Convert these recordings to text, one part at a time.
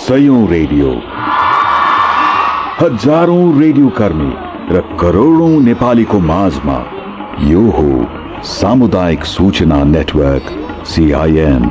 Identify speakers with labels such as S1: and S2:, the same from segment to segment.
S1: सयौं radio, हजारौं radio कर्मी र करोडौं नेपालीको माझमा यो हो सामुदायिक सूचना नेटवर्क CIN।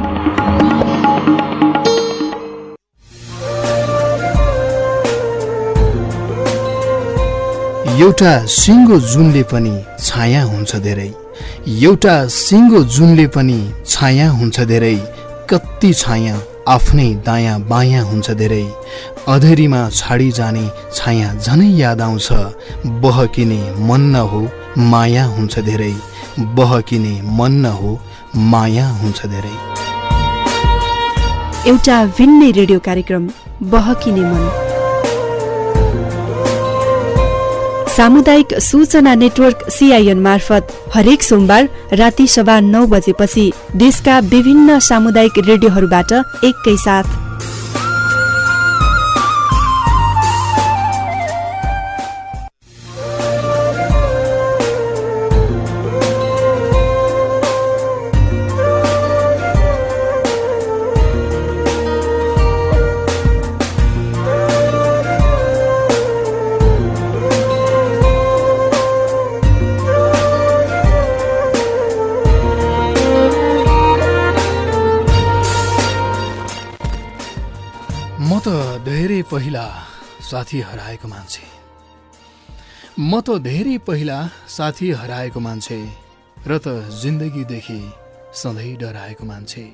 S2: एउटा सिङ्गो जुनले पनि छाया हुन्छ धेरै, एउटा सिङ्गो जुनले पनि छाया हुन्छ धेरै, कति छाया आफ्नै दायाँ बायाँ हुन्छ धेरै, अधेरीमा छाडी जाने छाया झनै याद आउँछ, बहकिने मन न हो माया हुन्छ धेरै, बहकिने मन न हो माया हुन्छ धेरै।
S3: एउटा भिन्नै रेडियो कार्यक्रम बहकिने मन। सामुदायिक सूचना नेटवर्क CIN मार्फत हरेक सोमबार राति 9:15 बजेपछि देशका विभिन्न सामुदायिक रेडियोहरूबाट एकैसाथ।
S2: पहिला साथी हराएको मान्छे, म त धेरै पहिला साथी हराएको मान्छे, र त जिन्दगीदेखि सधैँ डराएको मान्छे।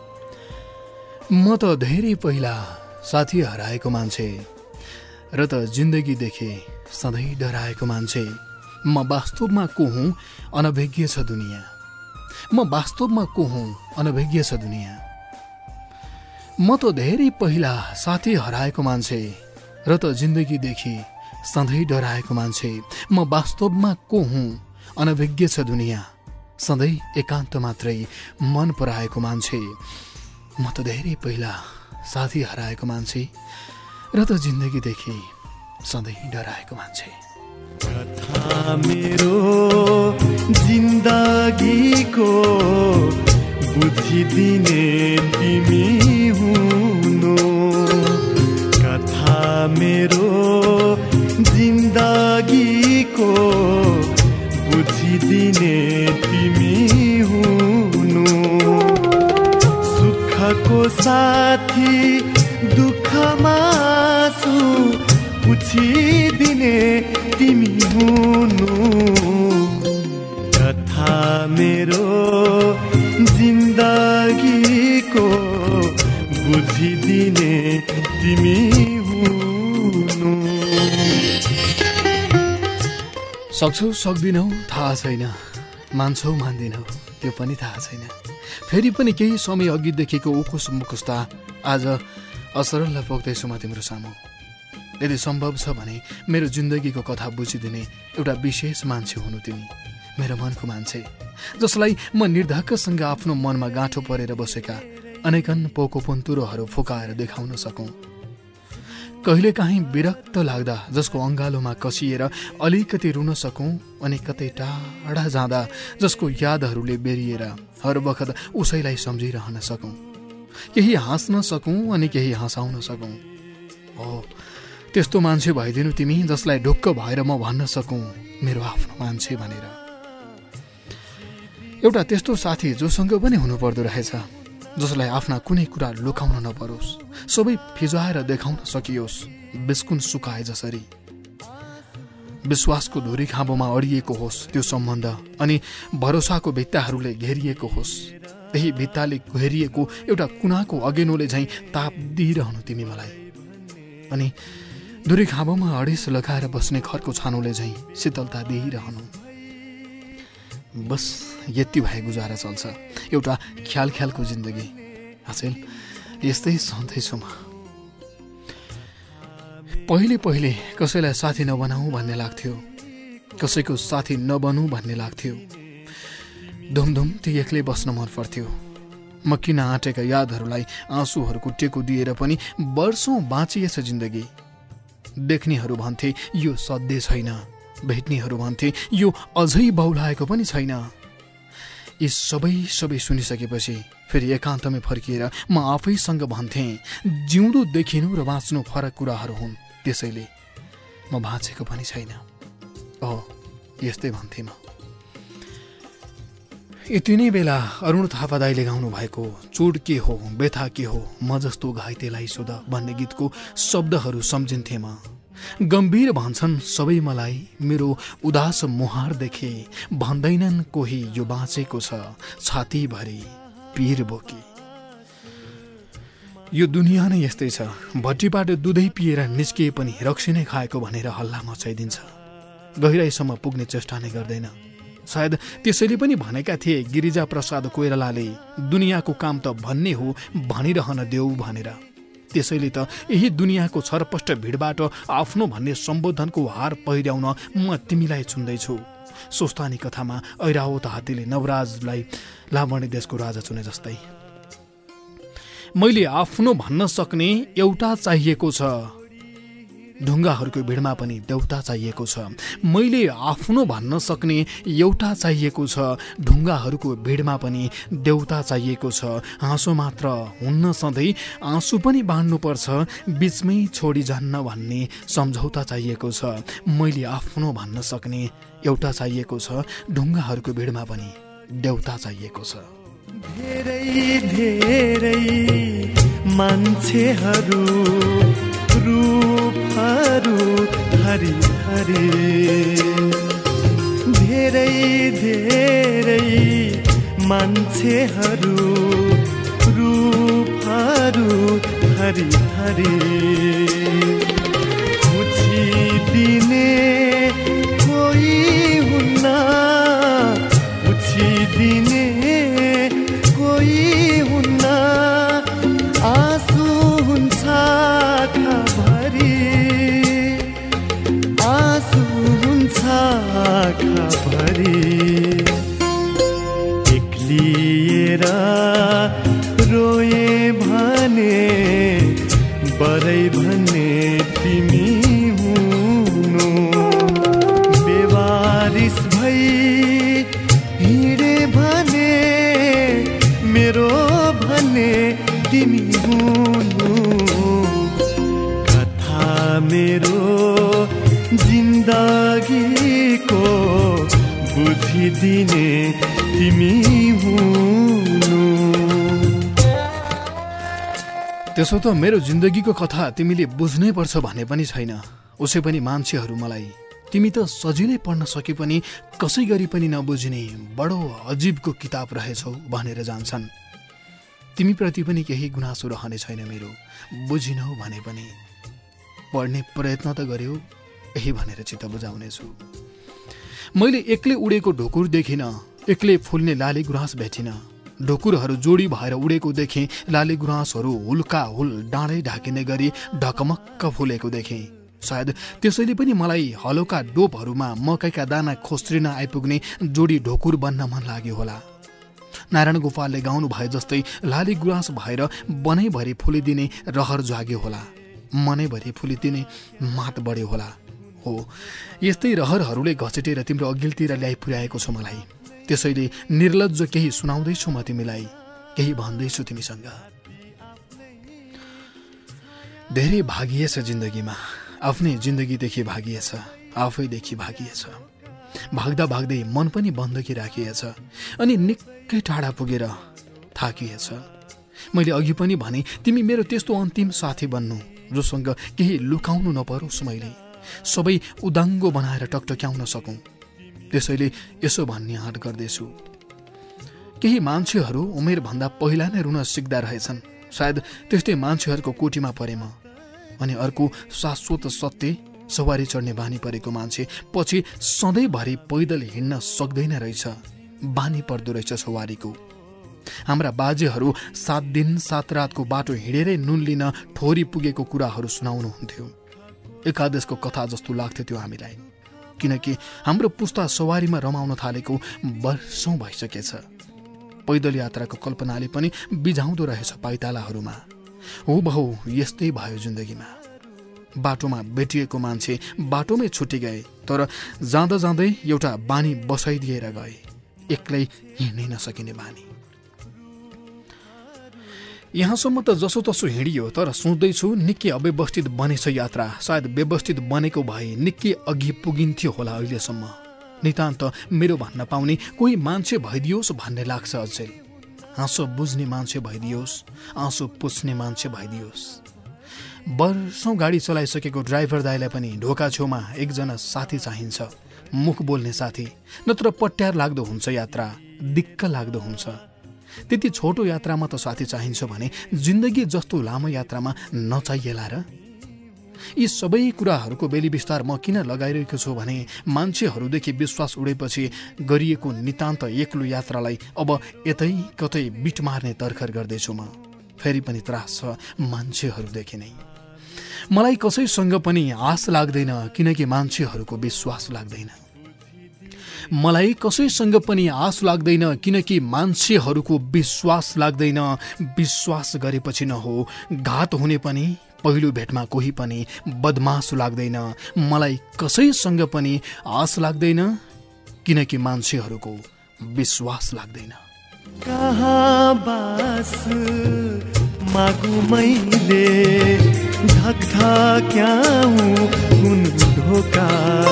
S2: म त धेरै पहिला साथी हराएको मान्छे, र त जिन्दगीदेखि सधैँ डराएको मान्छे। म वास्तवमा को हुँ अनभिज्ञ छ दुनियाँ, म वास्तवमा को हुँ अनभिज्ञ छ दुनियाँ। म त धेरै पहिला साथी हराएको मान्छे, र त जिन्दगीदेखि सधैँ डराएको मान्छे। म वास्तवमा को हुँ अनभिज्ञ छ दुनियाँ, सधैँ एकान्त मात्रै मन पराएको मान्छे। म त धेरै पहिला साथी हराएको मान्छे, र त जिन्दगीदेखि सधैँ डराएको मान्छे।
S4: कथा मेरो जिन्दगीको बुझिदिने तिमी हुनु, कथा मेरो जिन्दगीको बुझिदिने तिमी हुनु, सुखको साथी दुःखमा छु पुछिदिने तिमी हुनु, कथा मेरो जिन्दगीको बुझिदिने तिमी हुनु।
S2: सक्छौ सक्दिनौ थाहा छैन, मान्छौ मान्दिनौ त्यो पनि थाहा छैन, फेरि पनि केही समय अघिदेखिको उकुस मुकुस्ता आज असरल पोख्दैछु म तिम्रो सामु। यदि सम्भव छ भने मेरो जिन्दगीको कथा बुझिदिने एउटा विशेष मान्छे हुनु तिमी, मेरो मनको मान्छे, जसलाई म निर्धक्कसँग आफ्नो मनमा गाँठो परेर बसेका अनेकन पोको पन्तुरोहरू फुकाएर देखाउन सकौँ। कहिलेकाहीँ विरक्त लाग्दा जसको अङ्गालोमा कसिएर अलिकति रुन सकौँ, अनि कतै टाढा जाँदा जसको यादहरूले बेरिएर हर बखत उसैलाई सम्झिरहन सकौँ, केही हाँस्न सकौँ अनि केही हँसाउन सकौँ। हो त्यस्तो मान्छे भइदिनु तिमी, जसलाई ढुक्क भएर म भन्न सकौँ मेरो आफ्नो मान्छे भनेर। एउटा त्यस्तो साथी जोसँग पनि हुनुपर्दो रहेछ, जसलाई आफ्ना कुनै कुरा लुकाउन नपरोस्, सबै फिजाएर देखाउन सकियोस्, बिस्कुन सुकाए जसरी। विश्वासको धुरी खाँबोमा अडिएको होस् त्यो सम्बन्ध, अनि भरोसाको भित्ताहरूले घेरिएको होस्। त्यही भित्ताले घेरिएको एउटा कुनाको अगेनोले झैँ ताप दिइरहनु तिमी मलाई, अनि धुरी खाँबोमा अडिस लगाएर बस्ने खरको छानोले झैँ शीतलता दिइरहनु। बस यति भए गुजारा चल्छ एउटा ख्याल ख्यालको जिन्दगी। हासिल यस्तै सधैँछु म। पहिले पहिले कसैलाई साथी नबनाऊ भन्ने लाग्थ्यो, कसैको साथी नबनऊ भन्ने लाग्थ्यो। धुमधुम ती एक्लै बस्न मन पर्थ्यो। म किन आँटेका यादहरूलाई आँसुहरूको टेको दिएर पनि वर्षौं बाँचिएछ जिन्दगी। देख्नेहरू भन्थे यो सधैँ छैन, भेट्नेहरू भन्थे यो अझै बौलाएको पनि छैन। यी सबै सुनिसकेपछि फेरि एकान्तमै फर्किएर म आफैसँग भन्थेँ, जिउँदो देखिनु र बाँच्नु फरक कुराहरू हुन्, त्यसैले म बाँचेको पनि छैन। यस्तै भन्थे म। यति नै बेला अरुण थापा दाइले गाउनु भएको चोट के हो, व्यथा के हो, म जस्तो घाइतेलाई सोध भन्ने गीतको शब्दहरू सम्झिन्थे म। गम्भीर भन्छन् सबै मलाई, मेरो उदास मुहार देखे भन्दैनन् कोही यो बाँचेको छ छातीभरि पीर बोकी। यो दुनिया नै यस्तै छ, भट्टीबाट दुधै पिएर निस्किए पनि रक्सी नै खाएको भनेर हल्ला मचाइदिन्छ, गहिराईसम्म पुग्ने चेष्टा नै गर्दैन। सायद त्यसैले पनि भनेका थिए गिरिजा प्रसाद कोइरालाले, दुनियाँको काम त भन्ने हो भनिरहन देऊ भनेर। त्यसैले त यही दुनियाँको छरपष्ट भिडबाट आफ्नो भन्ने सम्बोधनको हार पहिर्याउन म तिमीलाई चुन्दैछु। सोस्तानी कथामा ऐरावत हात्तीले नवराजलाई लावणी देशको राजा चुने जस्तै। मैले आफ्नो भन्न सक्ने एउटा चाहिएको छ, ढुङ्गाहरूको भिडमा पनि देउता चाहिएको छ। मैले आफ्नो भन्न सक्ने एउटा चाहिएको छ, ढुङ्गाहरूको भिडमा पनि देउता चाहिएको छ। हाँसो मात्र हुन्न सधैँ, आँसु पनि बाँड्नुपर्छ, बिचमै छोडी जान्न भन्ने सम्झौता चाहिएको छ। मैले आफ्नो भन्न सक्ने एउटा चाहिएको छ, ढुङ्गाहरूको भिडमा पनि देउता चाहिएको छ।
S4: धेरै मान्छेहरू रूपहरू हरि हरि, धेरै मान्छेहरू रूपहरू हरि हरि, उछिदिने कोही हुन्न, उछिदिने कोही हुन्न, आँसु हुन्छ आँखाभरि, आँसु हुन्छ आँखाभरि, एक्लिएर रोए भने बरै भने तिमी हुनु, बेवारिस भई हिँडे भने मेरो भने तिमी हुनु, कथा मेरो जिन्दगीको बुझिदिने तिमी हुनु।
S2: त्यसो त मेरो जिन्दगीको कथा तिमीले बुझ्नै पर्छ भन्ने पनि छैन। उसै पनि मान्छेहरू मलाई तिमी त सजिलै पढ्न सके पनि कसै गरी पनि नबुझिने बडो अजीबको किताब रहेछौ भनेर जान्छन्। तिमीप्रति पनि केही गुनासो रहने छैन मेरो, बुझिनौ भने पनि पढ्ने प्रयत्न त गर्यौ, यही भनेर चित्त बुझाउनेछु। मैले एक्लै उडेको ढुकुर देखिन, एक्लै फुल्ने लाली गुराँस भेटिन। ढुकुरहरू जोडी भएर उडेको देखेँ, लाली गुराँसहरू हुल्का हुल डाँडै ढाकिने गरी ढकमक्क फुलेको देखेँ। सायद त्यसैले पनि मलाई हलोका डोपहरूमा मकैका दाना खोस्रिन आइपुग्ने जोडी ढोकुर बन्न मन लाग्यो होला। नारायण गोपालले गाउनु भए जस्तै लाली गुराँस भएर बनैभरि फुलिदिने रहर जाग्यो होला, मनैभरि फुलिदिने मात बढ्यो होला। हो, यस्तै रहरहरूले घचेटेर तिम्रो अघिल्तिर ल्याइ पुर्याएको छ मलाई। त्यसैले निर्लज्ज केही सुनाउँदैछु म तिमीलाई, केही भन्दैछु तिमीसँग। धेरै भागिएछ जिन्दगीमा, आफ्नै जिन्दगीदेखि भागिएछ, आफैदेखि भागिएछ। भाग्दा भाग्दै मन पनि बन्दकी राखिएछ, अनि निकै टाढा पुगेर थाकिएछ। मैले अघि पनि भने तिमी मेरो त्यस्तो अन्तिम साथी बन्नु जोसँग केही लुकाउनु नपरोस्, मैले सबै उदाङ्गो बनाएर टकटक्याउन सकौँ। त्यसैले यसो भन्ने आँट गर्दैछु। केही मान्छेहरू उमेरभन्दा पहिला नै रुन सिक्दा रहेछन्, सायद त्यस्तै मान्छेहरूको कोटीमा परे म। अनि अर्को शाश्वत सत्य, सवारी चढ्ने बानी परेको मान्छे पछि सधैँभरि पैदल हिँड्न सक्दैन रहेछ, बानी पर्दो रहेछ सवारीको। हाम्रा बाजेहरू 7 दिन 7 रातको बाटो हिँडेरै नुन लिन ठोरी पुगेको कुराहरू सुनाउनुहुन्थ्यो। एकादेशको कथा जस्तो लाग्थ्यो त्यो हामीलाई, किनकि हाम्रो पुस्ता सवारीमा रमाउन थालेको वर्षौं भइसकेछ। पैदल यात्राको कल्पनाले पनि बिझाउँदो रहेछ पाइतालाहरूमा। हुबहु यस्तै भयो जिन्दगीमा। बाटोमा भेटिएको मान्छे बाटोमै छुटी गए, तर जाँदा जाँदै एउटा बानी बसाइदिएर गए। एक्लै हिँड्नै नसकिने बानी। यहाँसम्म त जसोतसो हिँडियो, तर सोच्दैछु निकै अव्यवस्थित बनेछ यात्रा। सायद व्यवस्थित बनेको भए निकै अघि पुगिन्थ्यो होला अहिलेसम्म। नितान्त मेरो भन्न पाउने कोही मान्छे भइदियोस् भन्ने लाग्छ अझै। आँसु बुझ्ने मान्छे भइदियोस्, आँसु पुछ्ने मान्छे भइदियोस्। वर्षौँ गाडी चलाइसकेको ड्राइभर दाइलाई पनि ढोका छेउमा एकजना साथी चाहिन्छ, मुख बोल्ने साथी, नत्र पट्यार लाग्दो हुन्छ यात्रा, दिक्क लाग्दो हुन्छ। त्यति छोटो यात्रामा त साथी चाहिन्छ भने जिन्दगी जस्तो लामो यात्रामा नचाहिएला र? यी सबै कुराहरूको बेली विस्तार म किन लगाइरहेको छु भने मान्छेहरूदेखि विश्वास उडेपछि गरिएको नितान्त एक्लो यात्रालाई अब यतै कतै बिट मार्ने तर्खर गर्दैछु म। फेरि पनि त्रास छ मान्छेहरूदेखि नै। मलाई कसैसँग पनि आश लाग्दैन किनकि मान्छेहरूको विश्वास लाग्दैन। मलाई कसैसँग पनि आश लाग्दैन किनकि मान्छेहरूको विश्वास लाग्दैन। विश्वास गरेपछि न हो घात हुने पनि, पहिलो भेटमा कोही पनि बदमास लाग्दैन। मलाई कसैसँग पनि आश लाग्दैन किनकि मान्छेहरूको विश्वास लाग्दैन।
S4: कहाँ बास मागु मैले धकधक्याउ कुन ढोका,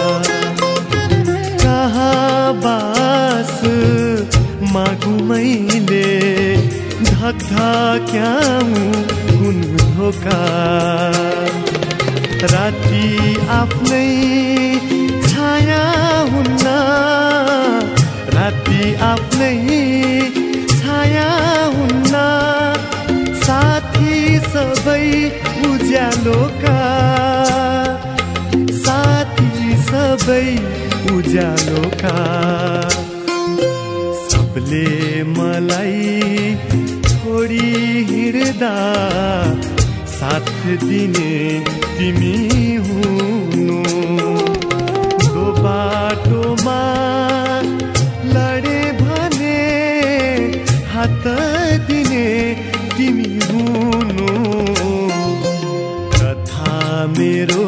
S4: कहाँ बास मागु मैले धकधक्याउ कुन ढोका। राति आफ्नै छाया हुन्न, राति आफ्नै छाया हुन्न, साथी सबै उज्यालोका, साथी सबै उज्यालोका। सबले मलाई छोडी हिँड्दा साथ दिने तिमी हुनु, दो बाटोमा लडे भने हात दिने तिमी हुनु। कथा मेरो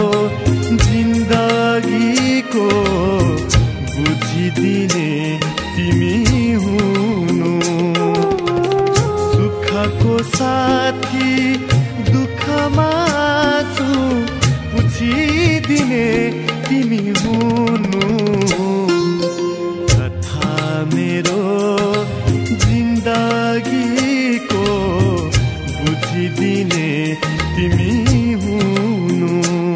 S4: जिन्दगीको बुझिदिने तिमी हुनु, सुखको साथी दुःखमा आँसु पुछिदिने तिमी हुनु। कथा मेरो जिन्दगीको बुझिदिने तिमी हुनु।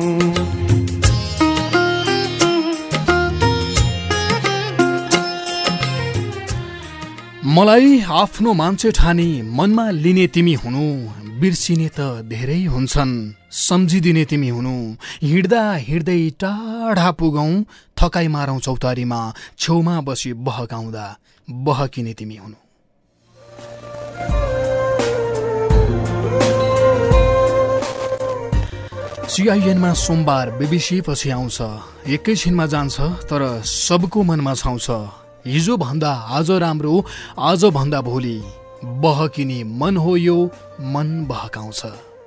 S2: मलाई आफ्नो मान्छे ठानी मनमा लिने तिमी हुनु, बिर्सिने त धेरै हुन्छन् सम्झिदिने तिमी हुनु। हिँड्दा हिँड्दै टाढा पुगौँ, थकाइ मारौँ चौतारीमा, छेउमा बसी बहकाउँदा बहकिने तिमी हुनु। सिआइएनमा सोमबार BBC पछि आउँछ, एकैछिनमा जान्छ तर सबको मनमा छाउँछ। हिजो भन्दा आज राम्रो, आज भन्दा भोलि, बहकिने मन हो यो, मन बहकाउँछ।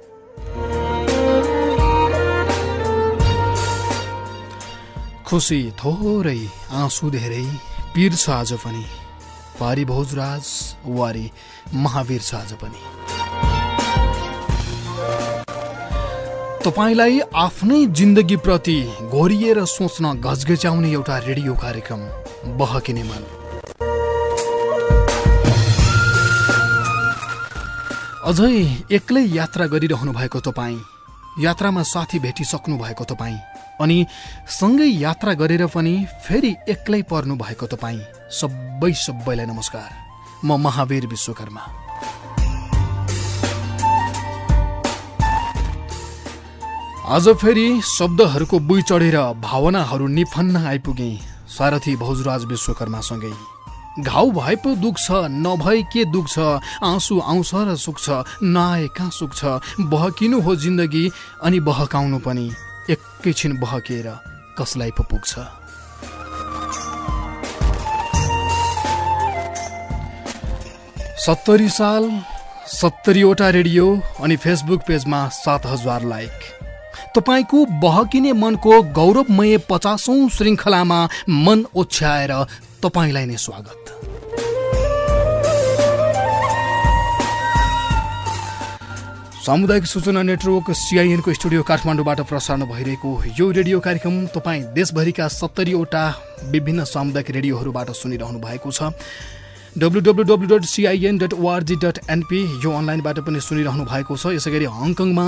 S2: खुसी थोरै, आँसु धेरै, पीर छ आज पनि, पारी भोजराज वारी महावीर छ आज पनि। तपाईलाई आफ्नै जिन्दगी प्रति घोरिएर सोच्न घचघच्याउने एउटा रेडियो कार्यक्रम बहकिने मन। अझै एक्लै यात्रा गरिरहनु भएको तपाईँ, यात्रामा साथी भेटिसक्नु भएको तपाईँ, अनि सँगै यात्रा गरेर पनि फेरि एक्लै पर्नु भएको तपाईँ, सबैलाई नमस्कार। म महावीर विश्वकर्मा। आज फेरि शब्दहरूको बुई चढेर भावनाहरू निफन्न आइपुगे सारथी भोजराज विश्वकर्मासँगै। घाउ भए पो दुख्छ, नभए के दुख्छ, आँसु आउँछ र सुक्छ, नआए कहाँ सुक्छ। बहकिनु हो जिन्दगी अनि बहकाउनु पनि, एकैछिन बहकिएर कसलाई पो पुग्छ। सत्तरी साल, 70वटा रेडियो अनि फेसबुक पेजमा 7000 लाइक। तपाईको बहकिने मनको गौरवमय 50औं श्रृङ्खलामा मन ओछ्याएर तपाईलाई नै स्वागत। सामुदायिक सूचना नेटवर्क CIN को स्टुडियो काठमाडौँबाट प्रसारण भइरहेको यो रेडियो कार्यक्रम तपाईँ देशभरिका 70वटा विभिन्न सामुदायिक रेडियोहरूबाट सुनिरहनु भएको छ। www.cin.org.np यो अनलाइनबाट पनि सुनिरहनु भएको छ। यसैगरी हङकङमा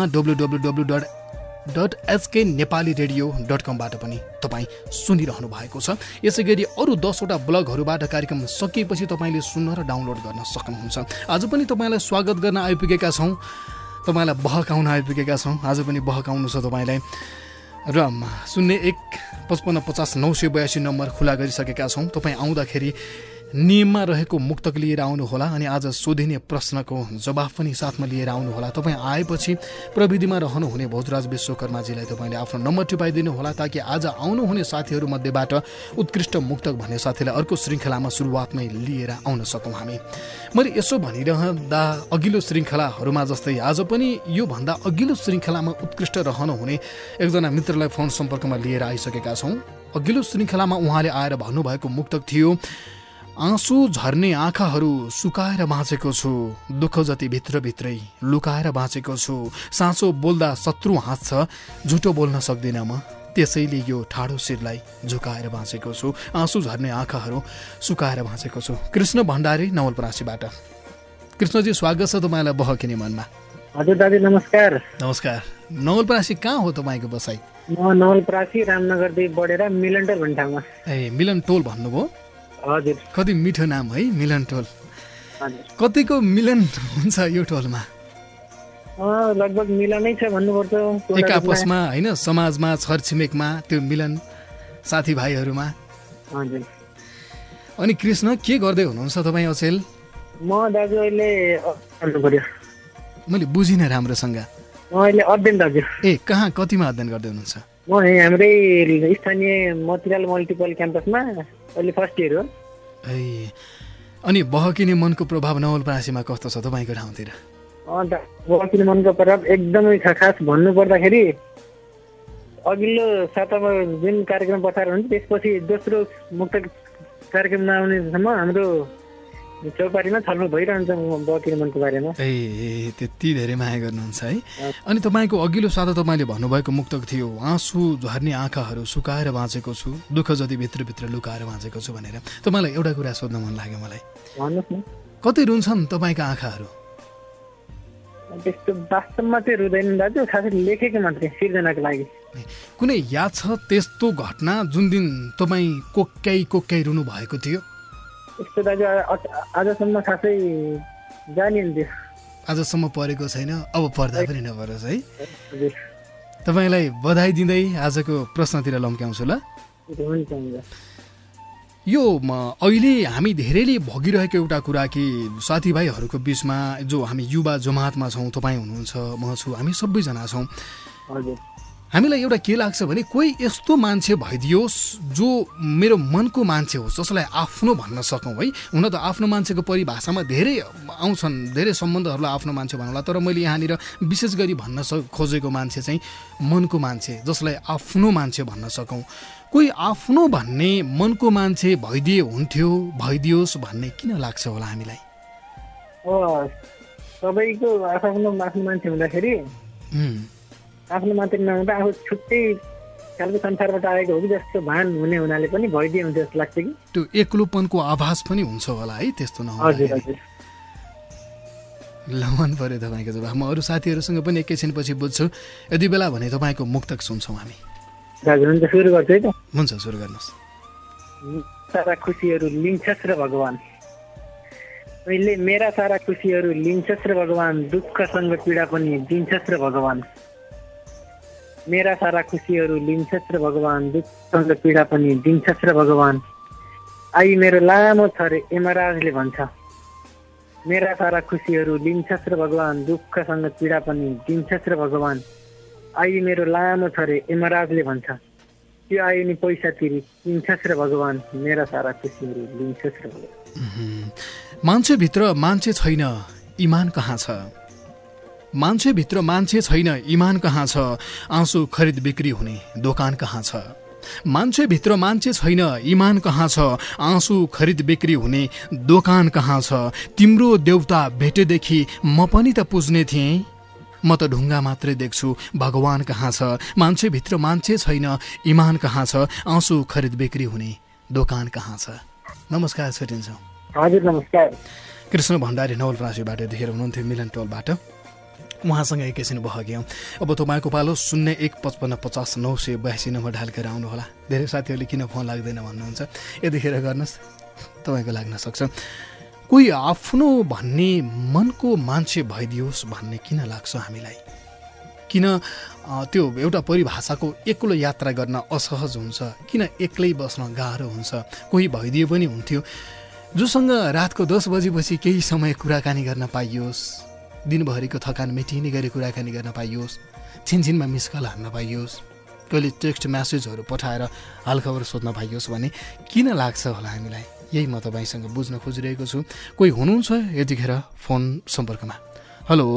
S2: www.sknepaliradio.com बाट पनि तपाईँ सुनिरहनु भएको छ। यसैगरी अरू 10वटा ब्लगहरूबाट कार्यक्रम सकिएपछि तपाईँले सुन्न र डाउनलोड गर्न सक्नुहुन्छ। आज पनि तपाईँलाई स्वागत गर्न आइपुगेका छौँ, तपाईँलाई बहकाउन आइपुगेका छौँ। आज पनि बहकाउनु छ तपाईँलाई र 015550 नम्बर खुला गरिसकेका छौँ। तपाईँ आउँदाखेरि नियममा रहेको मुक्तक लिएर आउनुहोला अनि आज सोधिने प्रश्नको जवाफ पनि साथमा लिएर आउनुहोला। तपाईँ आएपछि प्रविधिमा रहनुहुने भोजराज विश्वकर्माजीलाई तपाईँले आफ्नो नम्बर टिपाइदिनु होला ताकि आज आउनुहुने साथीहरूमध्येबाट उत्कृष्ट मुक्तक भन्ने साथीलाई अर्को श्रृङ्खलामा सुरुवातमै लिएर आउन सकौँ हामी। मैले यसो भनिरहँदा अघिल्लो श्रृङ्खलाहरूमा जस्तै आज पनि योभन्दा अघिल्लो श्रृङ्खलामा उत्कृष्ट रहनुहुने एकजना मित्रलाई फोन सम्पर्कमा लिएर आइसकेका छौँ। अघिल्लो श्रृङ्खलामा उहाँले आएर भन्नुभएको मुक्तक थियो, आँसु झर्ने आँखाहरू सुकाएर बाँचेको छु, दुःख जति भित्रभित्रै लुकाएर बाँचेको छु, साँचो बोल्दा शत्रु हाँस्छ, झुटो बोल्न सक्दिनँ म, त्यसैले यो ठाडो शिरलाई झुकाएर बाँचेको छु, आँसु झर्ने आँखाहरू सुकाएर बाँचेको छु। कृष्ण भण्डारी नवलपरासीबाट। कृष्णजी स्वागत छ तपाईँलाई बहकिने मनमा।
S5: हजुर दाजु नमस्कार।
S2: नमस्कार। नवलपरासी कहाँ हो तपाईँको बसाइ?
S5: म नवलपरासी रामनगरदेखि बढेर मिलनटोल भन्ने ठाउँमा।
S2: ए मिलनटोल भन्नुभयो?
S5: हजुर।
S2: कति मिठो नाम है मिलनटोल। कतिको मिलन हुन्छ यो टोलमा?
S5: लगभग मिलनै छ भन्नुपर्छ।
S2: एक आपसमा होइन, समाजमा छरछिमेकमा त्यो मिलन साथीभाइहरूमा।
S5: हजुर।
S2: अनि कृष्ण के गर्दै हुनुहुन्छ तपाईँ अचेल?
S5: म दाजु अहिले भन्नु पर्यो,
S2: मैले बुझिनँ राम्रोसँग।
S5: म अहिले अध्ययन दाजु।
S2: ए कहाँ कतिमा अध्ययन गर्दै हुनुहुन्छ?
S5: म हाम्रै स्थानीय मतिराल मल्टिपल क्याम्पसमा अहिले फर्स्ट इयर हो।
S2: ए अनि बहकिने मनको प्रभाव नवलपरासीमा कस्तो छ तपाईँको ठाउँतिर?
S5: बहकिने मनको प्रभाव एकदमै खास भन्नुपर्दाखेरि अघिल्लो सातामा जुन कार्यक्रम प्रसारण हुन्छ त्यसपछि दोस्रो मुक्त कार्यक्रम नआउनेसम्म हाम्रो चौपाटीमा छलफल भइरहन्छ बहकिने मनको बारेमा।
S2: ए त्यति धेरै माया गर्नुहुन्छ है। अनि तपाईँको अघिल्लो साता तपाईँले भन्नुभएको मुक्तक थियो, आँसु झर्ने आँखाहरू सुकाएर बाँचेको छु, दुःख जति भित्रभित्र लुकाएर बाँचेको छु भनेर। तपाईँलाई एउटा कुरा सोध्न मन लाग्यो मलाई।
S5: भन्नुहोस् न।
S2: कतै रुन्छन् तपाईँका आँखाहरू?
S5: त्यस्तो वास्तवमा चाहिँ रुँदैन दाजु, खासै लेखेको मात्रै सिर्जनाको लागि।
S2: कुनै याद छ त्यस्तो घटना जुन दिन तपाईँ कोक्याइ रुनु भएको थियो?
S5: यस्तो दाजु आजसम्म खासै जानिन्थ्यो।
S2: आजसम्म परेको छैन, अब पर्दा पनि नपरोस् है। तपाईँलाई बधाई दिँदै आजको प्रश्नतिर लम्क्याउँछु ल। यो अहिले हामी धेरैले भोगिरहेको एउटा कुरा कि साथीभाइहरूको बिचमा जो हामी युवा जमातमा छौँ, तपाईँ हुनुहुन्छ, म छु, हामी सबैजना छौँ। हामीलाई एउटा के लाग्छ भने कोही यस्तो मान्छे भइदियोस् जो मेरो मनको मान्छे होस्, जसलाई आफ्नो भन्न सकौँ है। हुन त आफ्नो मान्छेको परिभाषामा धेरै आउँछन्, धेरै सम्बन्धहरूलाई आफ्नो मान्छे भन्नुला, तर मैले यहाँनिर विशेष गरी भन्न खोजेको मान्छे चाहिँ मनको मान्छे, जसलाई आफ्नो मान्छे भन्न सकौँ। कोही आफ्नो भन्ने मनको मान्छे भइदिए हुन्थ्यो, भइदियोस् भन्ने किन लाग्छ होला हामीलाई?
S5: सबैको आफ्नो मान्छे हुँदाखेरि आफ्नो मात्रै नहुँदा आफू छुट्टै खालको संसारबाट आएको हो कि जस्तो भान हुने हुनाले पनि भइदिए हुन्छ जस्तो लाग्छ कि
S2: त्यो एक्लोपनको आभास पनि हुन्छ होला है त्यस्तो नहुँदा।
S5: हजुर।
S2: ल मन पर्यो तपाईँको जवाब। म अरू साथीहरूसँग पनि एकैछिनपछि बुझ्छु। यति बेला भने तपाईँको मुक्तक सुन्छौँ हामी।
S5: हजुर हुन्छ, सुरु गर्छु है त।
S2: हुन्छ सुरु गर्नुहोस्।
S5: सारा खुसीहरू लिन्छस् र भगवान, अहिले मेरा सारा खुसीहरू लिन्छस् र भगवान, दुःखसँग पीडा पनि दिन्छस् र भगवान, मेरा सारा खुसीहरू लिन्छस् र भगवान, दुःखसँग पीडा पनि दिन्छस् र भगवान, आई मेरो लामो छ रे यमराजले भन्छ, मेरा सारा खुसीहरू लिन्छस् र भगवान, दुःखसँग पीडा पनि दिन्छस् र भगवान, आई मेरो लामो छ रे यमराजले भन्छ, त्यो आयो नि पैसा तिरी किन्छस् र भगवान, मेरा सारा खुसीहरू लिन्छस् र भगवान।
S2: मान्छेभित्र मान्छे छैन इमान कहाँ छ, मान्छेभित्र मान्छे छैन इमान कहाँ छ, आँसु खरिद बिक्री हुने दोकान कहाँ छ, मान्छेभित्र मान्छे छैन, इमान कहाँ छ? आँसु खरिद बिक्री हुने दोकान कहाँ छ? तिम्रो देउता भेटेदेखि म पनि त पुज्ने थिएँ, म त ढुङ्गा मात्रै देख्छु, भगवान कहाँ छ? मान्छेभित्र मान्छे छैन, इमान कहाँ छ? आँसु खरिद बिक्री हुने दोकान कहाँ छ? नमस्कार छुटिन्छौँ।
S5: हजुर नमस्कार।
S2: कृष्ण भण्डारी नवलपरासीबाट देखेर हुनुहुन्थ्यो मिलन टोलबाट, उहाँसँग एकैछिन बहक्यौँ। अब तपाईँको पालो 0155509082 नम्बर ढाल गरेर आउनुहोला। धेरै साथीहरूले किन फोन लाग्दैन भन्नुहुन्छ, यतिखेर गर्नुहोस्, तपाईँको लाग्न सक्छ। कोही आफ्नो भन्ने मनको मान्छे भइदियोस् भन्ने किन लाग्छ हामीलाई? किन त्यो एउटा परिभाषाको एक्लो यात्रा गर्न असहज हुन्छ? किन एक्लै बस्न गाह्रो हुन्छ? कोही भइदियो पनि हुन्थ्यो जोसँग रातको 10 बजेपछि केही समय कुराकानी गर्न पाइयोस्, दिनभरिको थकान मेटिने गरी कुराकानी गर्न पाइयोस्, छिनछिनमा मिस कल हान्न पाइयोस्, कहिले टेक्स्ट म्यासेजहरू पठाएर हालखबर सोध्न पाइयोस् भने किन लाग्छ होला हामीलाई? यही म तपाईँसँग बुझ्न खोजिरहेको छु। कोही हुनुहुन्छ यतिखेर फोन सम्पर्कमा? हेलो,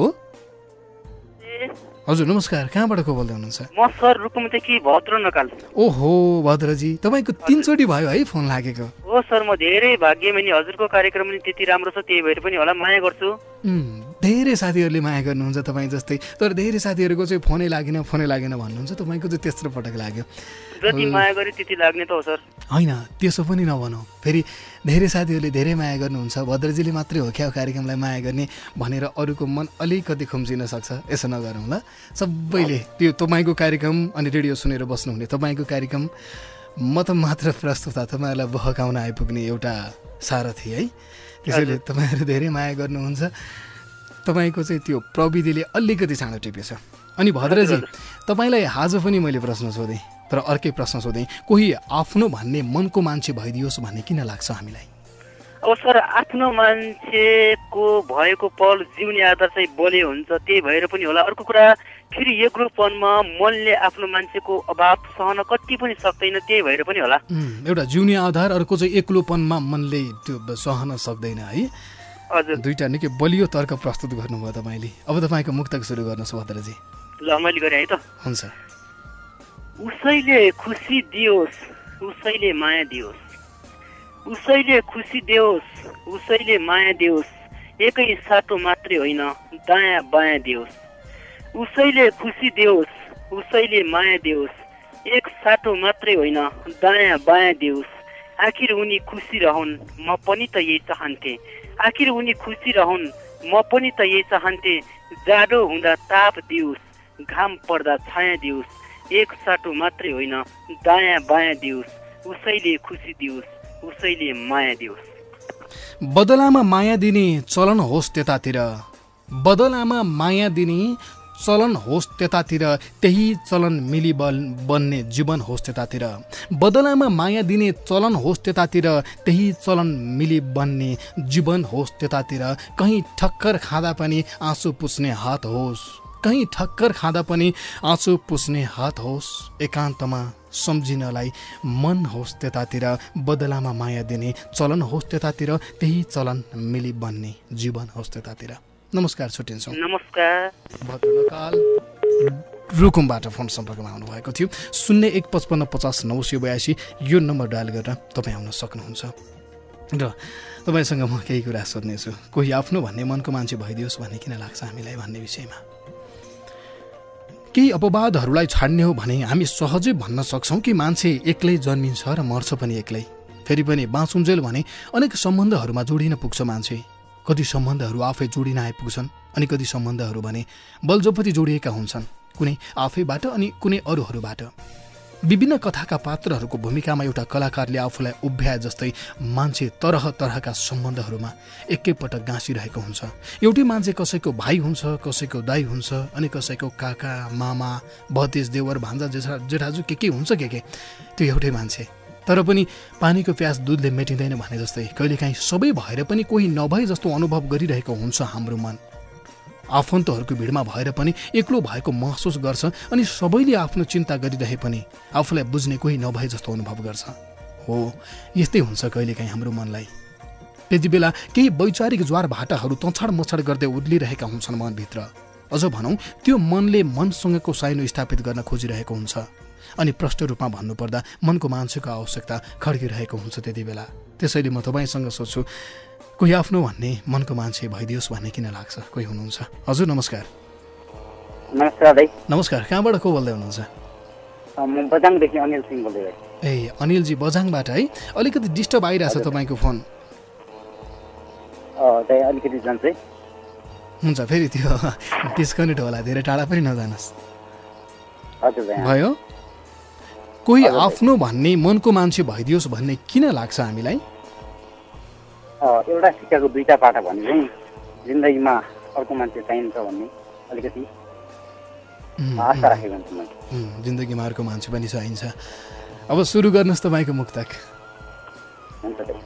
S2: हजुर नमस्कार, कहाँबाट को बोल्दै हुनुहुन्छ?
S6: म सर रुकुमदेखि भद्र नकाल।
S2: ओहो भद्रजी, तपाईँको 3 चोटि भयो है फोन लागेको?
S6: हो सर, म धेरै भाग्यमानी, हजुरको कार्यक्रम पनि त्यति राम्रो छ, त्यही भएर पनि होला माया गर्छु।
S2: धेरै साथीहरूले माया गर्नुहुन्छ तपाईँ जस्तै, तर धेरै साथीहरूको चाहिँ फोनै लागेन भन्नुहुन्छ, तपाईँको चाहिँ तेस्रो पटक लाग्यो।
S6: जति माया गरे त्यति लाग्ने त हो सर। होइन,
S2: त्यसो पनि नभनौ, फेरि धेरै साथीहरूले धेरै माया गर्नुहुन्छ, भद्रजीले मात्रै हो क्या कार्यक्रमलाई माया गर्ने भनेर अरूको मन अलिकति खुम्चिन सक्छ। यसो नगरौँ ल, सबैले त्यो तपाईँको कार्यक्रम अनि रेडियो सुनेर बस्नुहुने तपाईँको कार्यक्रम म त मात्र प्रस्तुता, तपाईँहरूलाई बहकाउन आइपुग्ने एउटा सारथी है। त्यसैले तपाईँहरू धेरै माया गर्नुहुन्छ। तपाईँको चाहिँ त्यो प्रविधिले अलिकति चाँडो टिपेछ। अनि भद्रजी, तपाईँलाई आज पनि मैले प्रश्न सोधेँ, तर अर्कै प्रश्न सोधेँ। कोही आफ्नो भन्ने मनको मान्छे भइदियोस् भन्ने किन लाग्छ हामीलाई?
S6: अब सर, आफ्नो मान्छेको भएको पल जिउने आधार चाहिँ बलियो हुन्छ, त्यही भएर पनि होला। अर्को कुरा, फेरि एक्लोपनमा मनले आफ्नो मान्छेको अभाव सहन कति पनि सक्दैन, त्यही भएर पनि होला।
S2: एउटा जिउने आधार, अर्को चाहिँ एक्लोपनमा मनले त्यो सहन सक्दैन है।
S6: हजुर,
S2: दुईटा निकै बलियो तर्क प्रस्तुत गर्नुभयो तपाईँले। अब तपाईँको मुक्तक सुरु गर्नुहोस् भद्रजी।
S6: ल, मैले गरेँ है त।
S2: हुन्छ।
S6: उसैले खुसी दियोस्, उसैले माया दियोस्, उसैले खुसी दियोस्, उसैले माया दियोस्, एकै साटो मात्रै होइन दायाँ बायाँ दियोस्। उसैले खुसी दियोस्, उसैले माया दियोस्, एक साटो मात्रै होइन दायाँ बायाँ दियोस्। आखिर उनी खुसी रहन्, म पनि त यही चाहन्थे, आखिर उनी खुसी रहन्, म पनि त यही चाहन्थे। जाडो हुँदा ताप दियोस्, घाम पर्दा छाया दियोस्, एक साटो मात्रै होइन दायाँ बायाँ दियोस्। उसैले खुसी दियोस्, उसैले माया दियोस्।
S2: बदलामा माया दिने चलन होस् त्यतातिर, बदलामा माया दिने चलन होस् त्यतातिर, त्यही चलन मिली बन्ने जीवन होस् त्यतातिर। बदलामा माया दिने चलन होस् त्यतातिर, त्यही चलन मिली बन्ने जीवन होस् त्यतातिर। कहीँ ठक्कर खाँदा पनि आँसु पुस्ने हात होस्, कहीँ ठक्कर खाँदा पनि आँसु पुस्ने हात होस्। एकान्तमा सम्झिनलाई मन होस् त्यतातिर, बदलामा माया दिने चलन होस् त्यतातिर, त्यही चलन मिली बन्ने जीवन होस् त्यतातिर। नमस्कार, छुट्टिन्छौँ।
S6: नमस्कार।
S2: भद्रकाल रुकुमबाट फोन सम्पर्कमा आउनुभएको थियो। 0155509082 यो नम्बर डायल गरेर तपाईँ आउन सक्नुहुन्छ। र तपाईँसँग म केही कुरा सोध्नेछु। कोही आफ्नो भन्ने मनको मान्छे भइदियोस् भन्ने किन लाग्छ हामीलाई भन्ने विषयमा केही अपवादहरूलाई छाड्ने हो भने हामी सहजै भन्न सक्छौँ कि मान्छे एक्लै जन्मिन्छ र मर्छ पनि एक्लै। फेरि पनि बाँचुन्जेल भने अनेक सम्बन्धहरूमा जोडिन पुग्छ मान्छे। कति सम्बन्धहरू आफै जोडिन आइपुग्छन् अनि कति सम्बन्धहरू भने बलजप्पती जोडिएका हुन्छन्, कुनै आफैबाट अनि कुनै अरूहरूबाट। विभिन्न कथाका पात्रहरूको भूमिकामा एउटा कलाकारले आफूलाई उभ्याए जस्तै मान्छे तरह तरहका सम्बन्धहरूमा एकैपटक गाँसिरहेको हुन्छ। एउटै मान्छे कसैको भाइ हुन्छ, कसैको दाइ हुन्छ, अनि कसैको काका मामा भतिज देवर भान्जा जेठाजु के हुन्छ के त्यो एउटै मान्छे। तर पनि पानीको प्यास दुधले मेटिँदैन भने जस्तै कहिलेकाहीँ सबै भएर पनि कोही नभए जस्तो अनुभव गरिरहेको हुन्छ हाम्रो मन। आफन्तहरूको भिडमा भएर पनि एक्लो भएको महसुस गर्छ अनि सबैले आफ्नो चिन्ता गरिरहे पनि आफूलाई बुझ्ने कोही नभए जस्तो अनुभव गर्छ। हो, यस्तै हुन्छ कहिलेकाहीँ हाम्रो मनलाई। त्यति बेला केही वैचारिक ज्वार भाटाहरू तछाड मछाड गर्दै उर्लिरहेका हुन्छन् मनभित्र। अझ भनौँ त्यो मनले मनसँगको साइनो स्थापित गर्न खोजिरहेको हुन्छ। अनि प्रष्ट रूपमा भन्नुपर्दा मनको मान्छेको आवश्यकता खड्किरहेको हुन्छ त्यति बेला। त्यसैले म तपाईँसँग सोध्छु, कोही आफ्नो भन्ने मनको मान्छे भइदियोस् भन्ने किन लाग्छ? कोही हुनुहुन्छ? हजुर नमस्कार।
S7: नमस्कार दाइ।
S2: नमस्कार, कहाँबाट को बोल्दै हुनुहुन्छ?
S7: म बजाङदेखि अनिल सिंह बोल्दै रहेँ।
S2: ए अनिलजी बजाङबाट है, अलिकति डिस्टर्ब आइरहेछ तपाईँको फोन।
S7: दाइ अलिकति जान्छ है।
S2: हुन्छ, फेरि त्यो डिस्कनेक्ट होला, धेरै टाढा पनि नजानुहोस्।
S7: हजुर दाइ।
S2: भयो, कोही आफ्नो भन्ने मनको मान्छे भइदियोस् भन्ने किन लाग्छ हामीलाई?
S7: एउटा सिक्काको दुईटा पाटा भन्ने चाहिँ जिन्दगीमा अर्को मान्छे चाहिन्छ भन्ने अलिकति आशा राखेको हुन्छु म।
S2: जिन्दगीमा अर्को मान्छे पनि चाहिन्छ। अब सुरु गर्नुहोस् तपाईँको मुक्तक।
S7: हुन्छ दाइ।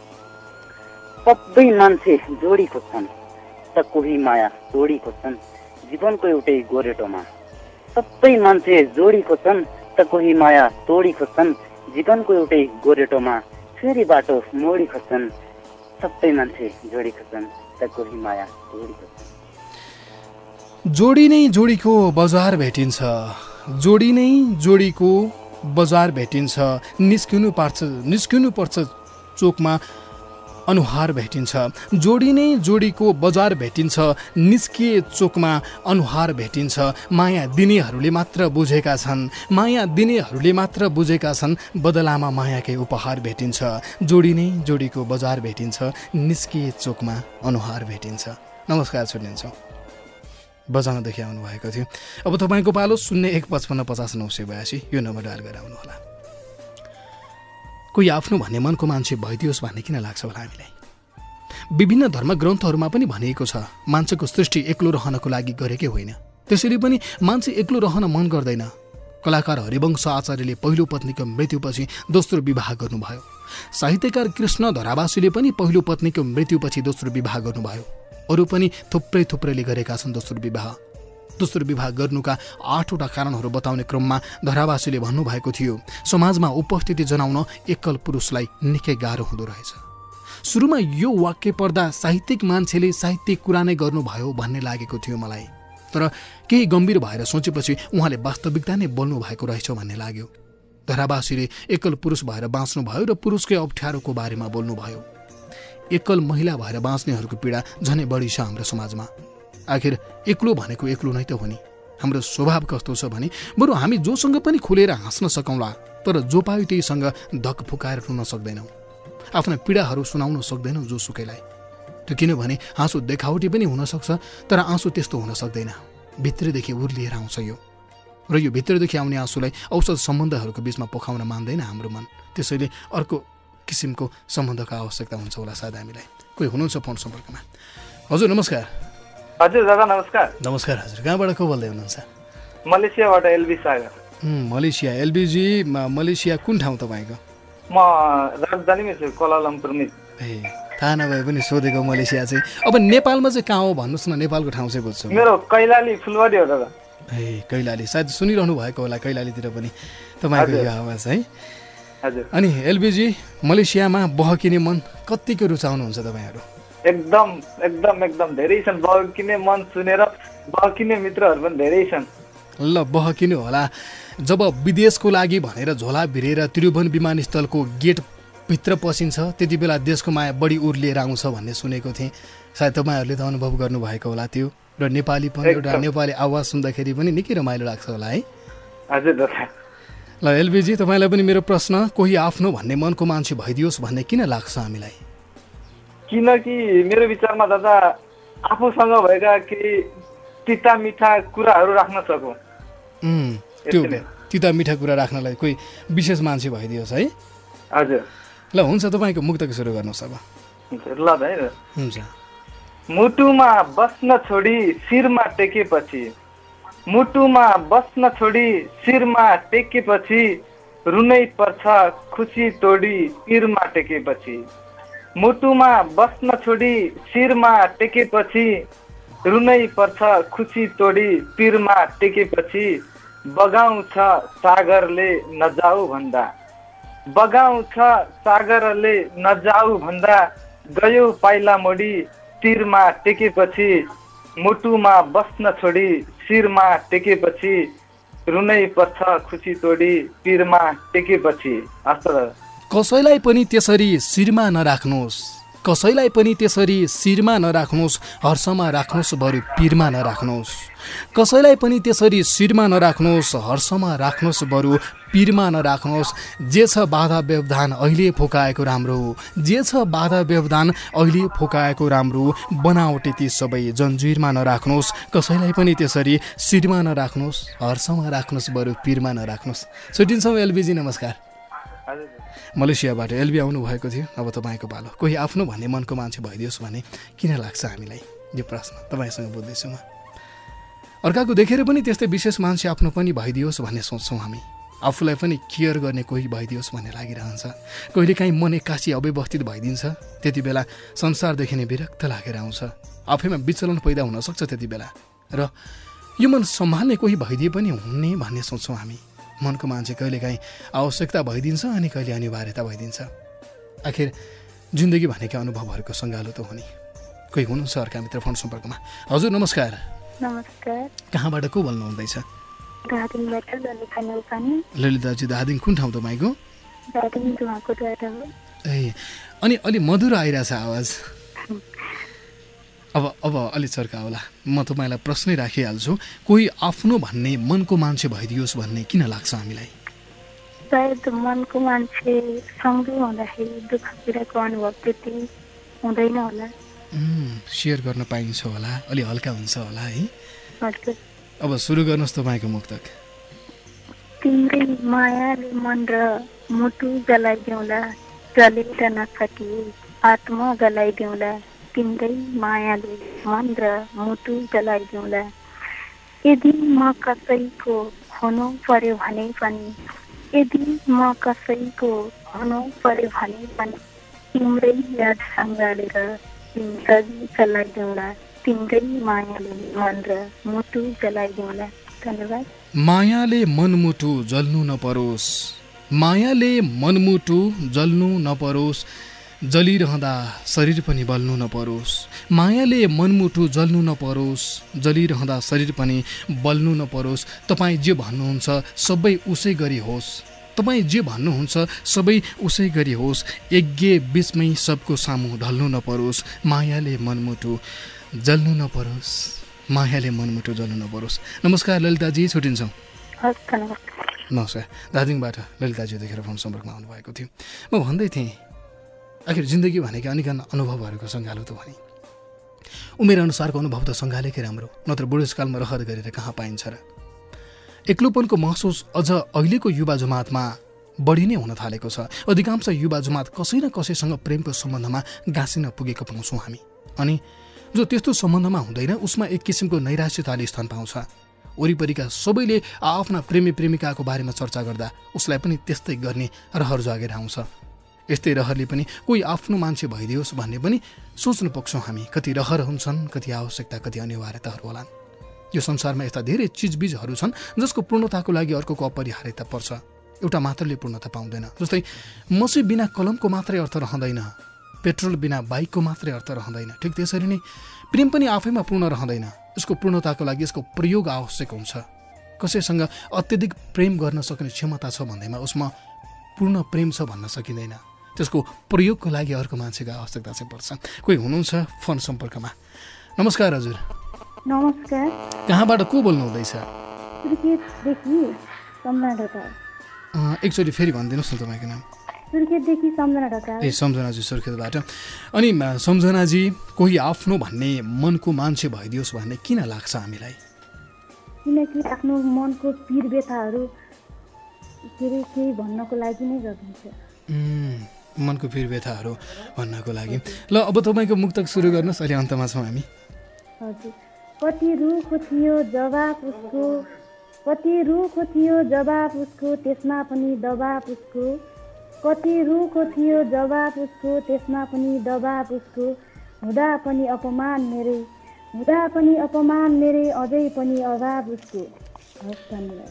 S7: सबै मान्छे जोडी खोज्छन् त कोही माया जोडी खोज्छन् जीवनको एउटै गोरेटोमा। सबै मान्छे जोडी खोज्छन् त कोही माया तोडी खोज्छन् जीवनको एउटै गोरेटोमा। फेरि बाटो मोडी खोज्छन् सबै मान्छे जोडी खोज्छन् त कोही माया तोडी खोज्छन्।
S2: जोडी नै जोडीको बजार भेटिन्छ, जोडी नै जोडीको बजार भेटिन्छ, निस्किनु पर्छ चोकमा अनुहार भेटिन्छ। जोडी नै जोडीको बजार भेटिन्छ, निस्किए चोकमा अनुहार भेटिन्छ। माया दिनेहरूले मात्र बुझेका छन्, माया दिनेहरूले मात्र बुझेका छन्, बदलामा मायाकै उपहार भेटिन्छ। जोडी नै जोडीको बजार भेटिन्छ, निस्किए चोकमा अनुहार भेटिन्छ। नमस्कार, सुनिन्छौँ। बजाङदेखि आउनुभएको थियो। अब तपाईँको पालो 015550 यो नम्बर डायल गरेर आउनुहोला। कोही आफ्नो भन्ने मनको मान्छे भइदियोस् भन्ने किन लाग्छ होला हामीलाई? विभिन्न धर्म ग्रन्थहरूमा पनि भनिएको छ, मान्छेको सृष्टि एक्लो रहनको लागि गरेकै होइन। त्यसैले पनि मान्छे एक्लो रहन मन गर्दैन। कलाकार हरिवंश आचार्यले पहिलो पत्नीको मृत्युपछि दोस्रो विवाह गर्नुभयो। साहित्यकार कृष्ण धरावासीले पनि पहिलो पत्नीको मृत्युपछि दोस्रो विवाह गर्नुभयो। अरू पनि थुप्रैले गरेका छन् दोस्रो विवाह। दोस्रो विवाह गर्नुका 8वटा कारणहरू बताउने क्रममा धरावासीले भन्नुभएको थियो, समाजमा उपस्थिति जनाउन एकल पुरुषलाई निकै गाह्रो हुँदो रहेछ। सुरुमा यो वाक्य पढ्दा साहित्यिक मान्छेले साहित्यिक कुरा नै गर्नुभयो भन्ने लागेको थियो मलाई, तर केही गम्भीर भएर सोचेपछि उहाँले वास्तविकता नै बोल्नु भएको रहेछ भन्ने लाग्यो। धरावासीले एकल पुरुष भएर बाँच्नुभयो र पुरुषकै अप्ठ्यारोको बारेमा बोल्नुभयो। एकल महिला भएर बाँच्नेहरूको पीडा झनै बढी छ हाम्रो समाजमा। आखिर एक्लो भनेको एक्लो नै त हो नि। हाम्रो स्वभाव कस्तो छ भने बरु हामी जोसँग पनि खुलेर हाँस्न सकौँला, तर जो पायो त्यहीसँग धक फुकाएर रुन सक्दैनौँ, आफ्ना पीडाहरू सुनाउन सक्दैनौँ जोसुकैलाई। त्यो किनभने हाँसो देखावटी पनि हुनसक्छ, तर आँसु त्यस्तो हुन सक्दैन, भित्रदेखि उर्लिएर आउँछ यो। र यो भित्रदेखि आउने आँसुलाई औषध सम्बन्धहरूको बिचमा पोखाउन मान्दैन हाम्रो मन। त्यसैले अर्को किसिमको सम्बन्धको आवश्यकता हुन्छ होला सायद हामीलाई। कोही हुनुहुन्छ फोन सम्पर्कमा? हजुर नमस्कार।
S8: हजुर दादा नमस्कार।
S2: नमस्कार हजुर, कहाँबाट को बोल्दै हुनुहुन्छ?
S8: मलेसियाबाट एलबी सागर।
S2: मलेसिया। एलबीजी, मलेसिया कुन ठाउँ तपाईँको?
S8: म राजधानीमै छु, कोलालम्पुरमै।
S2: ए थाहा नभए पनि सोधेको मलेसिया चाहिँ। अब नेपालमा चाहिँ कहाँ हो भन्नुहोस् न, नेपालको ठाउँ चाहिँ बुझ्छु।
S8: मेरो कैलाली फुलबारी हो दादा।
S2: ए कैलाली, सायद सुनिरहनु भएको होला कैलालीतिर पनि तपाईँको यो आवाज है।
S8: हजुर।
S2: अनि एलबीजी, मलेसियामा बहकिने मन कतिको रुचाउनुहुन्छ तपाईँहरू?
S8: एकदम एकदम एकदम धेरै छन्। बहकिने मन सुनेर बहकिने मित्रहरू पनि धेरै छन्।
S2: ल बहकिनु होला। जब विदेशको लागि भनेर झोला भिरेर त्रिभुवन विमानस्थलको गेटभित्र पसिन्छ त्यति बेला देशको माया बढी उर्लिएर आउँछ भन्ने सुनेको थिएँ। सायद तपाईँहरूले त अनुभव गर्नुभएको होला त्यो। र नेपाली पनि एउटा नेपाली आवाज सुन्दाखेरि पनि निकै रमाइलो लाग्छ होला है?
S8: हजुर दादा।
S2: ल एलबीजी, तपाईँलाई पनि मेरो प्रश्न, कोही आफ्नो भन्ने मनको मान्छे भइदियोस् भन्ने किन लाग्छ हामीलाई?
S8: किनकि मेरो विचारमा दादा आफूसँग भएका केही तिता मिठा कुराहरू राख्न सकौँ।
S2: त्यो तिता मिठा कुरा राख्नलाई कोही विशेष मान्छे भइदियोस् है?
S8: हजुर।
S2: ल हुन्छ, तपाईँको मुक्तक सुरु गर्नुहोस् अब।
S8: ल दाइ।
S2: हुन्छ।
S8: मुटुमा बस्न छोडी शिरमा टेकेपछि, मुटुमा बस्न छोडी शिरमा टेकेपछि, रुनै पर्छ खुसी तोडी पिरमा टेकेपछि। मुटुमा बस्न छोडी शिरमा टेकेपछि, रुनै पर्छ खुसी तोडी पिरमा टेकेपछि। बगाउँछ सागरले नजाऊ भन्दा, बगाउँछ सागरले नजाऊ भन्दा, गयो पाइला मोडी तिरमा टेकेपछि। मुटुमा बस्न छोडी शिरमा टेकेपछि, रुनै पर्छ खुसी तोडी पिरमा टेकेपछि। हस् त।
S2: कसैलाई पनि त्यसरी शिरमा नराख्नुहोस्, कसैलाई पनि त्यसरी शिरमा नराख्नुहोस्, हर्षमा राख्नुहोस् बरु पिरमा नराख्नुहोस्। कसैलाई पनि त्यसरी शिरमा नराख्नुहोस्, हर्षमा राख्नुहोस् बरु पिरमा नराख्नुहोस्। जे छ बाधा व्यवधान अहिले फुकाएको राम्रो, जे छ बाधा व्यवधान अहिले फुकाएको राम्रो, बनावटी ती सबै जन्जिरमा नराख्नुहोस्। कसैलाई पनि त्यसरी शिरमा नराख्नुहोस्, हर्षमा राख्नुहोस् बरु पिरमा नराख्नुहोस्। छुट्टिन्छौँ एलबीजी, नमस्कार। मलेसियाबाट एलबी आउनु भएको थियो, अब तपाईँको पालो। कोही आफ्नो भन्ने मनको मान्छे भइदियोस् भने किन लाग्छ हामीलाई, यो प्रश्न तपाईँसँग बुझ्दैछु म। अर्काको देखेर पनि त्यस्तै विशेष मान्छे आफ्नो पनि भइदियोस् भन्ने सोच्छौँ हामी। आफूलाई पनि केयर गर्ने कोही भइदियोस् भन्ने लागिरहन्छ। कहिलेकाहीँ मन एक्कासी अव्यवस्थित भइदिन्छ, त्यति बेला संसारदेखि नै विरक्त लागेर आउँछ, आफैमा विचलन पैदा हुनसक्छ त्यति बेला। र यो मन सम्हाल्ने कोही भइदिए पनि हुने भन्ने सोच्छौँ हामी। मनको मान्छे कहिलेकाहीँ आवश्यकता भइदिन्छ अनि कहिले अनिवार्यता भइदिन्छ। आखिर जिन्दगी भनेका अनुभवहरूको सङ्गालो त हो नि। कोही हुनुहुन्छ अर्का मित्र फोन सम्पर्कमा। हजुर नमस्कार।
S9: नमस्कार।
S2: कहाँबाट को बोल्नु हुँदैछ?
S9: धादिङबाट ललिता नेउपाने।
S2: ललिताजी, धादिङ कुन ठाउँ तपाईँको?
S9: धादिङ धुवाकोटबाट हो।
S2: ए, अनि अलि मधुरो आइरहेछ आवाज। अब अलि चर्का होला। म तपाईँलाई प्रश्नै राखिहाल्छु। कोही आफ्नो भन्ने मनको मान्छे भइदियोस् भन्ने किन लाग्छ हामीलाई?
S9: सायद मनको मान्छे सँगै हुँदाखेरि दुःख पीडाको अनुभव त्यति हुँदैन होला।
S2: सेयर गर्न पाइन्छ होला, अलि हल्का हुन्छ होला है।
S9: हजुर।
S2: अब सुरु गर्नुहोस् तपाईँको मुक्तक।
S9: तिम्रै मायाले मन र मुटु जलाइदिउँला, जलेर नसकी आत्मा जलाइदिउँला। तिम्रै मायाले मन र मुटु जलाइदिउँला। यदि म कसैको हुनु पर्यो भने पनि, यदि म कसैको हुनु पर्यो भने पनि तिम्रै याद सँगालेर जिन्दगी चलाइदिउँला। तिम्रै मायाले मन र मुटु जलाइदिउँला। धन्यवाद।
S2: मायाले मनमुटु जल्नु नपरोस्, मायाले मनमुटु जल्नु नपरोस्, जलिरहँदा शरीर पनि बल्नु नपरोस्। मायाले मनमुटु जल्नु नपरोस्, जलिरहँदा शरीर पनि बल्नु नपरोस्। तपाईँ जे भन्नुहुन्छ सबै उसै गरी होस्, तपाईँ जे भन्नुहुन्छ सबै उसै गरी होस्। यज्ञ बिचमै सबको सामु ढल्नु नपरोस्। मायाले मनमुटु जल्नु नपरोस्, मायाले मनमुटु जल्नु नपरोस्। नमस्कार ललिताजी, छुट्टिन्छौँ। नमस्कार। दार्जिलिङबाट ललिताजी देखेर फोन सम्पर्कमा आउनुभएको थियो। म भन्दै थिएँ आखिर जिन्दगी भनेको अनेक अनुभवहरूको सङ्गालो त हो नि। उमेर अनुसारको अनुभव त सङ्गालेकै राम्रो, नत्र बुढेसकालमा रहर गरेर कहाँ पाइन्छ र। एक्लोपनको महसुस अझ अहिलेको युवा जमातमा बढी नै हुन थालेको छ। अधिकांश युवा जमात कसै न कसैसँग प्रेमको सम्बन्धमा गाँसिन पुगेको पाउँछौँ हामी। अनि जो त्यस्तो सम्बन्धमा हुँदैन उसमा एक किसिमको नैराश्यताले स्थान पाउँछ। वरिपरिका सबैले आफ्ना प्रेमी प्रेमिकाको बारेमा चर्चा गर्दा उसलाई पनि त्यस्तै गर्ने रहर जागेर आउँछ। यस्तै रहरले पनि कोही आफ्नो मान्छे भइदियोस् भन्ने पनि सोच्नु पुग्छौँ हामी। कति रहर हुन्छन्, कति आवश्यकता, कति अनिवार्यताहरू होलान्। यो संसारमा यस्ता धेरै चिजबिजहरू छन् जसको पूर्णताको लागि अर्कोको अपरिहार्यता पर्छ। एउटा मात्रले पूर्णता पाउँदैन। जस्तै मसी बिना कलमको मात्रै अर्थ रहँदैन, पेट्रोल बिना बाइकको मात्रै अर्थ रहँदैन। ठिक त्यसरी नै प्रेम पनि आफैमा पूर्ण रहँदैन। यसको पूर्णताको लागि यसको प्रयोग आवश्यक हुन्छ। कसैसँग अत्यधिक प्रेम गर्न सक्ने क्षमता छ भन्दैमा उसमा पूर्ण प्रेम छ भन्न सकिँदैन। त्यसको प्रयोगको लागि अर्को मान्छेको आवश्यकता चाहिँ पर्छ। कोही हुनुहुन्छ फोन सम्पर्कमा। नमस्कार हजुर।
S9: नमस्कार।
S2: कहाँबाट को बोल्नु हुँदैछ? एकचोटि फेरि भनिदिनुहोस् न तपाईँको नाम। ए, सम्झनाजी सुर्खेतबाट। अनि सम्झनाजी, कोही आफ्नो भन्ने मनको मान्छे भइदियोस् भन्ने किन लाग्छ हामीलाई?
S9: किनकि आफ्नो मनको पीर व्यथाहरू केही भन्नको लागि नै गरिन्छ।
S2: मनको पीर व्यथाहरू भन्नको लागि। ल अब तपाईँको मुक्तक सुरु गर्नुहोस्, अहिले अन्तमा छौँ हामी।
S9: हजुर। कति रुखो थियो जवाफ उसको, कति रुखो थियो जवाफ उसको, त्यसमा पनि दबाफ उसको। कति रुखो थियो जवाफ उसको, त्यसमा पनि दबाफ उसको। हुँदा पनि अपमान मेरै, हुँदा पनि अपमान मेरै, अझै पनि अभाव उसको। हस्, धन्यवाद।